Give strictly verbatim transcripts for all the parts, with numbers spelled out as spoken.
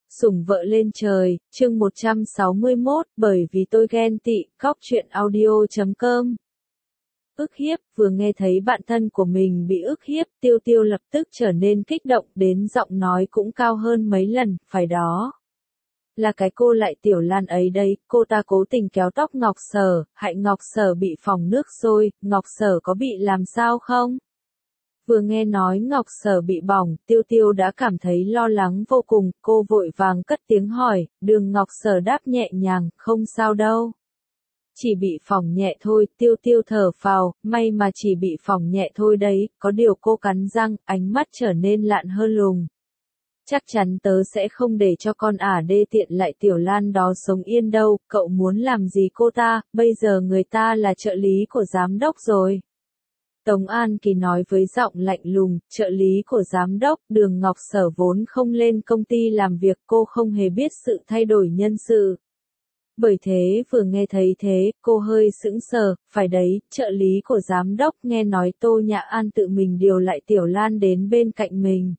Sủng vợ lên trời, chương một trăm sáu mươi mốt, bởi vì tôi ghen tị, cóc truyện audio chấm com. Ức hiếp, vừa nghe thấy bạn thân của mình bị ức hiếp, Tiêu Tiêu lập tức trở nên kích động, đến giọng nói cũng cao hơn mấy lần, phải đó. Là cái cô Lại Tiểu Lan ấy đây, cô ta cố tình kéo tóc Ngọc Sở, hại Ngọc Sở bị phỏng nước sôi, Ngọc Sở có bị làm sao không? Vừa nghe nói Ngọc Sở bị bỏng, Tiêu Tiêu đã cảm thấy lo lắng vô cùng, cô vội vàng cất tiếng hỏi, Đường Ngọc Sở đáp nhẹ nhàng, không sao đâu. Chỉ bị phỏng nhẹ thôi, Tiêu Tiêu thở phào, may mà chỉ bị phỏng nhẹ thôi đấy, có điều cô cắn răng, ánh mắt trở nên lạn hơn lùng. Chắc chắn tớ sẽ không để cho con ả đê tiện Lại Tiểu Lan đó sống yên đâu, cậu muốn làm gì cô ta, bây giờ người ta là trợ lý của giám đốc rồi. Tống An Kỳ nói với giọng lạnh lùng, trợ lý của giám đốc, Đường Ngọc Sở vốn không lên công ty làm việc, cô không hề biết sự thay đổi nhân sự. Bởi thế vừa nghe thấy thế, cô hơi sững sờ, phải đấy, trợ lý của giám đốc nghe nói Tô Nhã An tự mình điều Lại Tiểu Lan đến bên cạnh mình.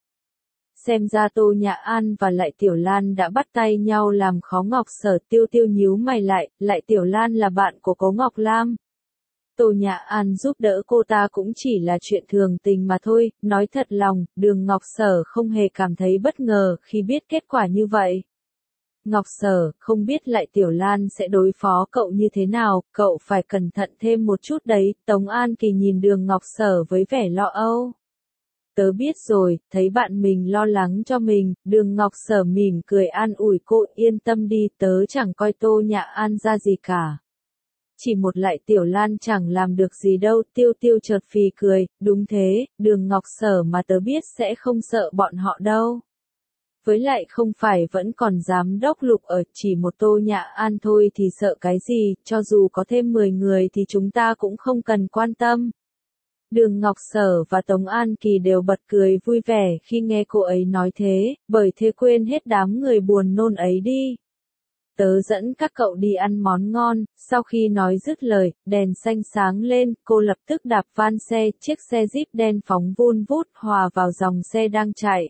Xem ra Tô Nhã An và Lại Tiểu Lan đã bắt tay nhau làm khó Ngọc Sở. Tiêu Tiêu nhíu mày lại, Lại Tiểu Lan là bạn của Cố Ngọc Lam. Tô Nhã An giúp đỡ cô ta cũng chỉ là chuyện thường tình mà thôi, nói thật lòng, Đường Ngọc Sở không hề cảm thấy bất ngờ khi biết kết quả như vậy. Ngọc Sở, không biết Lại Tiểu Lan sẽ đối phó cậu như thế nào, cậu phải cẩn thận thêm một chút đấy, Tống An Kỳ nhìn Đường Ngọc Sở với vẻ lo âu. Tớ biết rồi, thấy bạn mình lo lắng cho mình, Đường Ngọc Sở mỉm cười an ủi cô, yên tâm đi, tớ chẳng coi Tô Nhã An ra gì cả. Chỉ một Lại Tiểu Lan chẳng làm được gì đâu, Tiêu Tiêu chợt phì cười, đúng thế, Đường Ngọc Sở mà tớ biết sẽ không sợ bọn họ đâu. Với lại không phải vẫn còn giám đốc Lục ở, chỉ một Tô Nhã An thôi thì sợ cái gì, cho dù có thêm mười người thì chúng ta cũng không cần quan tâm. Đường Ngọc Sở và Tống An Kỳ đều bật cười vui vẻ khi nghe cô ấy nói thế, bởi thế quên hết đám người buồn nôn ấy đi. Tớ dẫn các cậu đi ăn món ngon, sau khi nói dứt lời, đèn xanh sáng lên, cô lập tức đạp van xe, chiếc xe Jeep đen phóng vun vút hòa vào dòng xe đang chạy.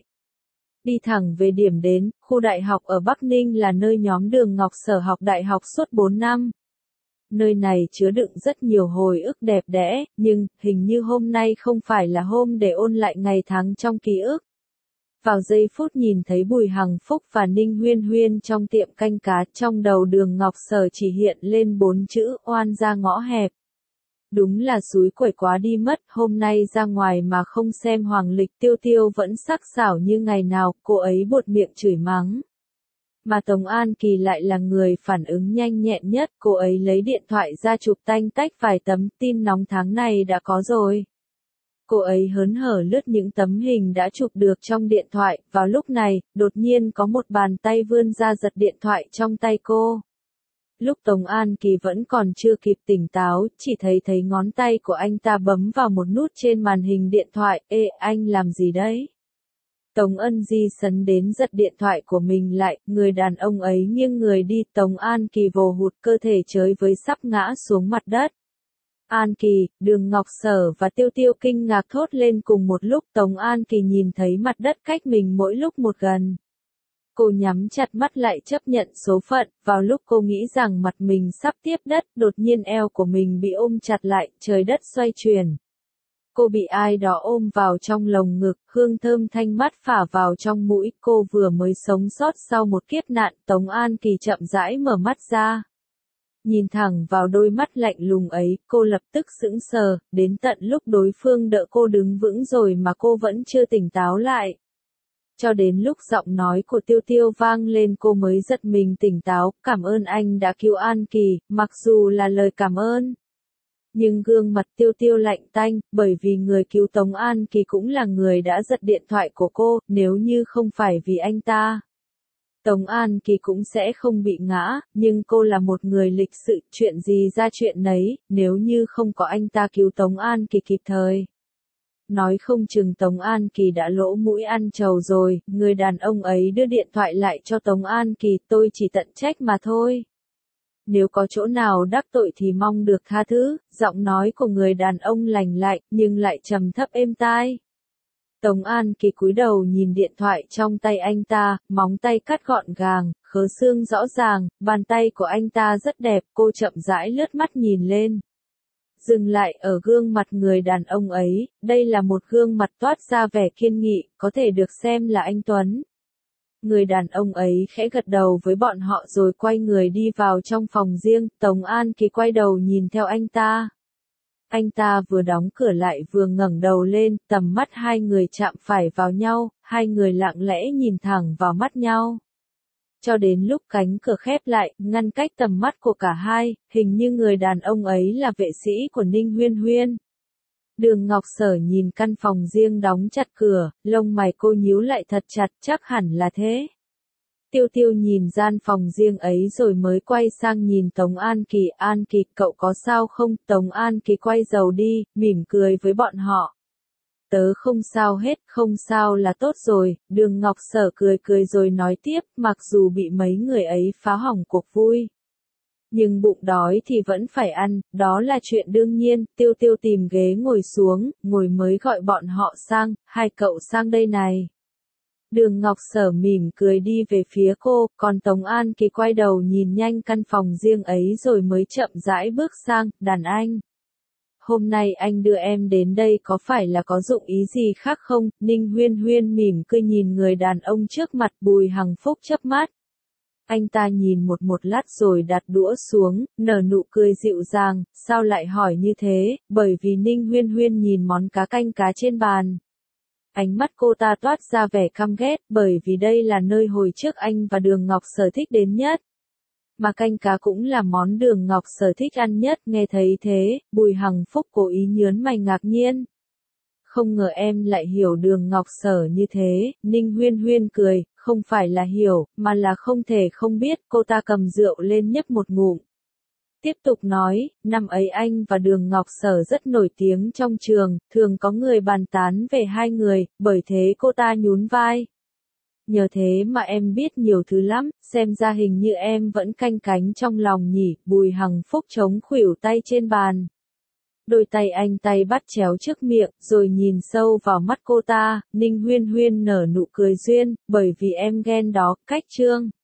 Đi thẳng về điểm đến, khu đại học ở Bắc Ninh là nơi nhóm Đường Ngọc Sở học đại học suốt bốn năm. Nơi này chứa đựng rất nhiều hồi ức đẹp đẽ, nhưng, hình như hôm nay không phải là hôm để ôn lại ngày tháng trong ký ức. Vào giây phút nhìn thấy Bùi Hằng Phúc và Ninh Huyên Huyên trong tiệm canh cá, trong đầu Đường Ngọc Sở chỉ hiện lên bốn chữ, oan ra ngõ hẹp. Đúng là xúi quẩy quá đi mất, hôm nay ra ngoài mà không xem hoàng lịch. Tiêu Tiêu vẫn sắc sảo như ngày nào, cô ấy buột miệng chửi mắng. Mà Tống An Kỳ lại là người phản ứng nhanh nhẹn nhất, cô ấy lấy điện thoại ra chụp tanh tách vài tấm tin nóng tháng này đã có rồi. Cô ấy hớn hở lướt những tấm hình đã chụp được trong điện thoại, vào lúc này, đột nhiên có một bàn tay vươn ra giật điện thoại trong tay cô. Lúc Tống An Kỳ vẫn còn chưa kịp tỉnh táo, chỉ thấy thấy ngón tay của anh ta bấm vào một nút trên màn hình điện thoại, ê, anh làm gì đấy? Tống Ân Di sấn đến giật điện thoại của mình lại, người đàn ông ấy nghiêng người đi, Tống An Kỳ vồ hụt cơ thể chới với sắp ngã xuống mặt đất. An Kỳ, Đường Ngọc Sở và Tiêu Tiêu kinh ngạc thốt lên cùng một lúc. Tống An Kỳ nhìn thấy mặt đất cách mình mỗi lúc một gần. Cô nhắm chặt mắt lại chấp nhận số phận, vào lúc cô nghĩ rằng mặt mình sắp tiếp đất, đột nhiên eo của mình bị ôm chặt lại, trời đất xoay chuyển. Cô bị ai đó ôm vào trong lồng ngực, hương thơm thanh mát phả vào trong mũi, cô vừa mới sống sót sau một kiếp nạn. Tống An Kỳ chậm rãi mở mắt ra. Nhìn thẳng vào đôi mắt lạnh lùng ấy, cô lập tức sững sờ, đến tận lúc đối phương đỡ cô đứng vững rồi mà cô vẫn chưa tỉnh táo lại. Cho đến lúc giọng nói của Tiêu Tiêu vang lên cô mới giật mình tỉnh táo, cảm ơn anh đã cứu An Kỳ, mặc dù là lời cảm ơn. Nhưng gương mặt Tiêu Tiêu lạnh tanh, bởi vì người cứu Tống An Kỳ cũng là người đã giật điện thoại của cô, nếu như không phải vì anh ta. Tống An Kỳ cũng sẽ không bị ngã, nhưng cô là một người lịch sự, chuyện gì ra chuyện nấy, nếu như không có anh ta cứu Tống An Kỳ kịp thời. Nói không chừng Tống An Kỳ đã lỗ mũi ăn trầu rồi, người đàn ông ấy đưa điện thoại lại cho Tống An Kỳ, tôi chỉ tận trách mà thôi. Nếu có chỗ nào đắc tội thì mong được tha thứ, giọng nói của người đàn ông lành lạnh, nhưng lại trầm thấp êm tai. Tống An Kỳ cúi đầu nhìn điện thoại trong tay anh ta, móng tay cắt gọn gàng, khớ xương rõ ràng, bàn tay của anh ta rất đẹp, cô chậm rãi lướt mắt nhìn lên. Dừng lại ở gương mặt người đàn ông ấy, đây là một gương mặt toát ra vẻ kiên nghị, có thể được xem là anh Tuấn. Người đàn ông ấy khẽ gật đầu với bọn họ rồi quay người đi vào trong phòng riêng, Tống An Kỳ quay đầu nhìn theo anh ta. Anh ta vừa đóng cửa lại vừa ngẩng đầu lên, tầm mắt hai người chạm phải vào nhau, hai người lặng lẽ nhìn thẳng vào mắt nhau. Cho đến lúc cánh cửa khép lại, ngăn cách tầm mắt của cả hai, hình như người đàn ông ấy là vệ sĩ của Ninh Huyên Huyên. Đường Ngọc Sở nhìn căn phòng riêng đóng chặt cửa, lông mày cô nhíu lại thật chặt, chắc hẳn là thế. Tiêu Tiêu nhìn gian phòng riêng ấy rồi mới quay sang nhìn Tống An Kỳ, An Kỳ, cậu có sao không? Tống An Kỳ quay đầu đi, mỉm cười với bọn họ. Tớ không sao hết, không sao là tốt rồi, Đường Ngọc Sở cười cười rồi nói tiếp, mặc dù bị mấy người ấy phá hỏng cuộc vui. Nhưng bụng đói thì vẫn phải ăn, đó là chuyện đương nhiên, Tiêu Tiêu tìm ghế ngồi xuống, ngồi mới gọi bọn họ sang, hai cậu sang đây này. Đường Ngọc Sở mỉm cười đi về phía cô, còn Tống An Kỳ quay đầu nhìn nhanh căn phòng riêng ấy rồi mới chậm rãi bước sang, đàn anh. Hôm nay anh đưa em đến đây có phải là có dụng ý gì khác không? Ninh Huyên Huyên mỉm cười nhìn người đàn ông trước mặt, Bùi Hằng Phúc chớp mắt. Anh ta nhìn một một lát rồi đặt đũa xuống, nở nụ cười dịu dàng, sao lại hỏi như thế, bởi vì Ninh Huyên Huyên nhìn món cá canh cá trên bàn. Ánh mắt cô ta toát ra vẻ căm ghét, bởi vì đây là nơi hồi trước anh và Đường Ngọc Sở thích đến nhất. Mà canh cá cũng là món Đường Ngọc Sở thích ăn nhất, nghe thấy thế, Bùi Hằng Phúc cố ý nhớn mày ngạc nhiên. Không ngờ em lại hiểu Đường Ngọc Sở như thế, Ninh Huyên Huyên cười, không phải là hiểu, mà là không thể không biết, cô ta cầm rượu lên nhấp một ngụm. Tiếp tục nói, năm ấy anh và Đường Ngọc Sở rất nổi tiếng trong trường, thường có người bàn tán về hai người, bởi thế cô ta nhún vai. Nhờ thế mà em biết nhiều thứ lắm, xem ra hình như em vẫn canh cánh trong lòng nhỉ, Bùi Hằng Phúc chống khuỷu tay trên bàn. Đôi tay anh tay bắt chéo trước miệng, rồi nhìn sâu vào mắt cô ta, Ninh Huyên Huyên nở nụ cười duyên, bởi vì em ghen đó, cách trương.